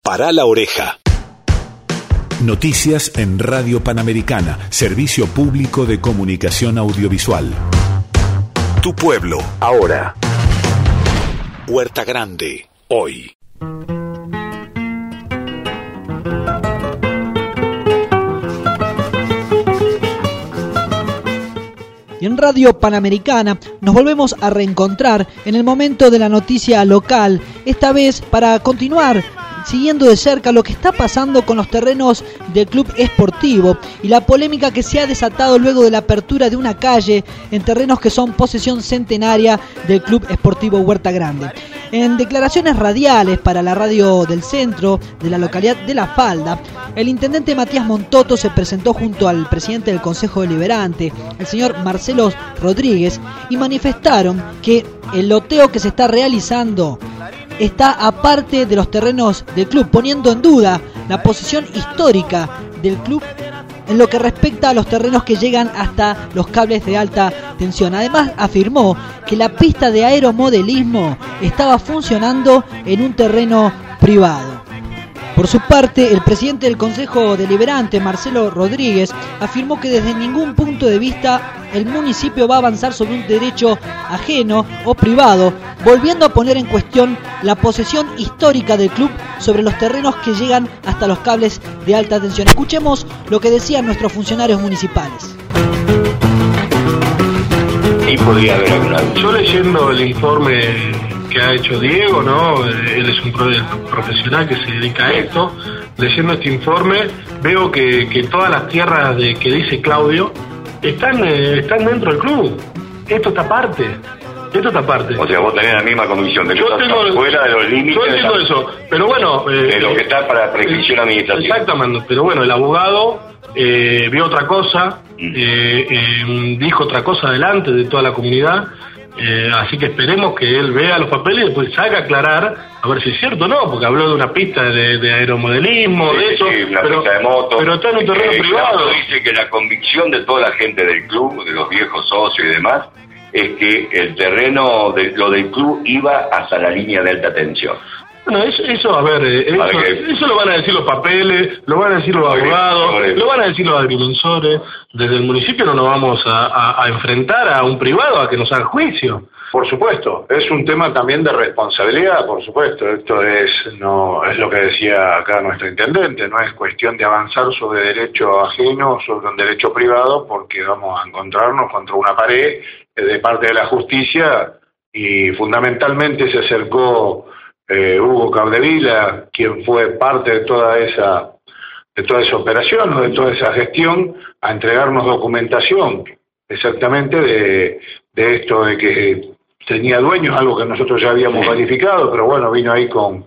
Pará la oreja. Noticias en Radio Panamericana, servicio público de comunicación audiovisual. Tu pueblo, ahora. Huerta Grande, hoy. Y en Radio Panamericana nos volvemos a reencontrar en el momento de la noticia local, esta vez para continuar siguiendo de cerca lo que está pasando con los terrenos del Club Esportivo y la polémica que se ha desatado luego de la apertura de una calle en terrenos que son posesión centenaria del Club Esportivo Huerta Grande. En declaraciones radiales para la radio del centro de la localidad de La Falda, el intendente Matías Montoto se presentó junto al presidente del Consejo Deliberante, el señor Marcelo Rodríguez, y manifestaron que el loteo que se está realizando está aparte de los terrenos del club, poniendo en duda la posición histórica del club en lo que respecta a los terrenos que llegan hasta los cables de alta tensión. Además, afirmó que la pista de aeromodelismo estaba funcionando en un terreno privado. Por su parte, el presidente del Consejo Deliberante, Marcelo Rodríguez, afirmó que desde ningún punto de vista el municipio va a avanzar sobre un derecho ajeno o privado, volviendo a poner en cuestión la posesión histórica del club sobre los terrenos que llegan hasta los cables de alta tensión. Escuchemos lo que decían nuestros funcionarios municipales. Y podría haber alguna. Yo leyendo el informe que ha hecho Diego, ¿no? Él es un profesional que se dedica a esto. Leyendo este informe veo que todas las tierras que dice Claudio están dentro del club. Esto está aparte. O sea, vos tenés la misma convicción de que estás fuera de los límites. Yo entiendo eso, pero bueno... de lo que está para prescripción administrativa. Exactamente, pero bueno, el abogado vio otra cosa, dijo otra cosa delante de toda la comunidad, así que esperemos que él vea los papeles y después salga a aclarar a ver si es cierto o no, porque habló de una pista de aeromodelismo, de eso, una pista de moto, pero está en un terreno privado. Dice que la convicción de toda la gente del club, de los viejos socios y demás, es que el terreno lo del club iba hasta la línea de alta tensión. Bueno, eso a ver, eso lo van a decir los papeles, lo van a decir los abogados, lo van a decir los agrimensores. Desde el municipio no nos vamos a enfrentar a un privado a que nos haga juicio. Por supuesto, es un tema también de responsabilidad, por supuesto. Esto es lo que decía acá nuestro intendente, no es cuestión de avanzar sobre derecho ajeno, sobre un derecho privado, porque vamos a encontrarnos contra una pared de parte de la justicia y fundamentalmente se acercó Hugo Capdevila, quien fue parte de toda esa operación o de toda esa gestión, a entregarnos documentación exactamente de esto de que tenía dueños, algo que nosotros ya habíamos verificado, pero bueno, vino ahí con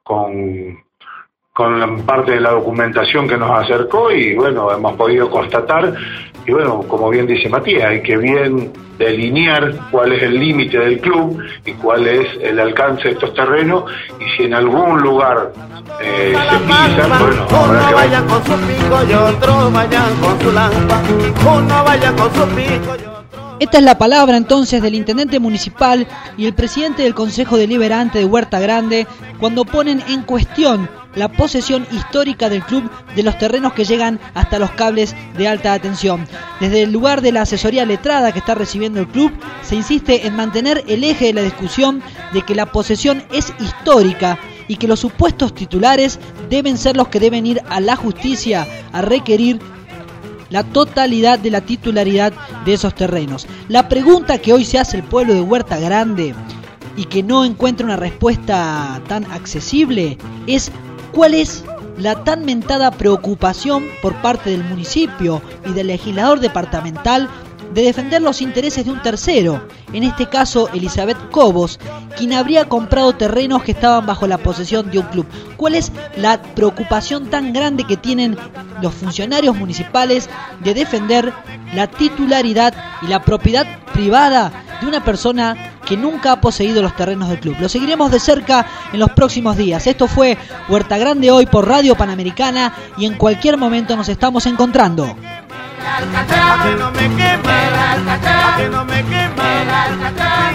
parte de la documentación que nos acercó y bueno, hemos podido constatar, y bueno, como bien dice Matías, hay que bien delinear cuál es el límite del club y cuál es el alcance de estos terrenos, y si en algún lugar se pisan, bueno, habrá que vaya con su pico y otro vayan con su lampa, uno vaya con su pico y otro... Esta es la palabra entonces del intendente municipal y el presidente del Consejo Deliberante de Huerta Grande cuando ponen en cuestión la posesión histórica del club de los terrenos que llegan hasta los cables de alta tensión. Desde el lugar de la asesoría letrada que está recibiendo el club, se insiste en mantener el eje de la discusión de que la posesión es histórica y que los supuestos titulares deben ser los que deben ir a la justicia a requerir la totalidad de la titularidad de esos terrenos. La pregunta que hoy se hace el pueblo de Huerta Grande y que no encuentra una respuesta tan accesible es: ¿cuál es la tan mentada preocupación por parte del municipio y del legislador departamental de defender los intereses de un tercero, en este caso Elizabeth Cobos, quien habría comprado terrenos que estaban bajo la posesión de un club? ¿Cuál es la preocupación tan grande que tienen los funcionarios municipales de defender la titularidad y la propiedad privada de una persona que nunca ha poseído los terrenos del club? Lo seguiremos de cerca en los próximos días. Esto fue Huerta Grande hoy por Radio Panamericana y en cualquier momento nos estamos encontrando. Que no me queme, que no me queme,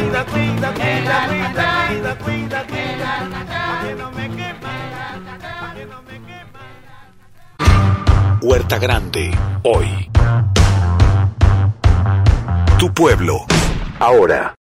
cuida, que no me queme. Huerta Grande, hoy. Tu pueblo, ahora.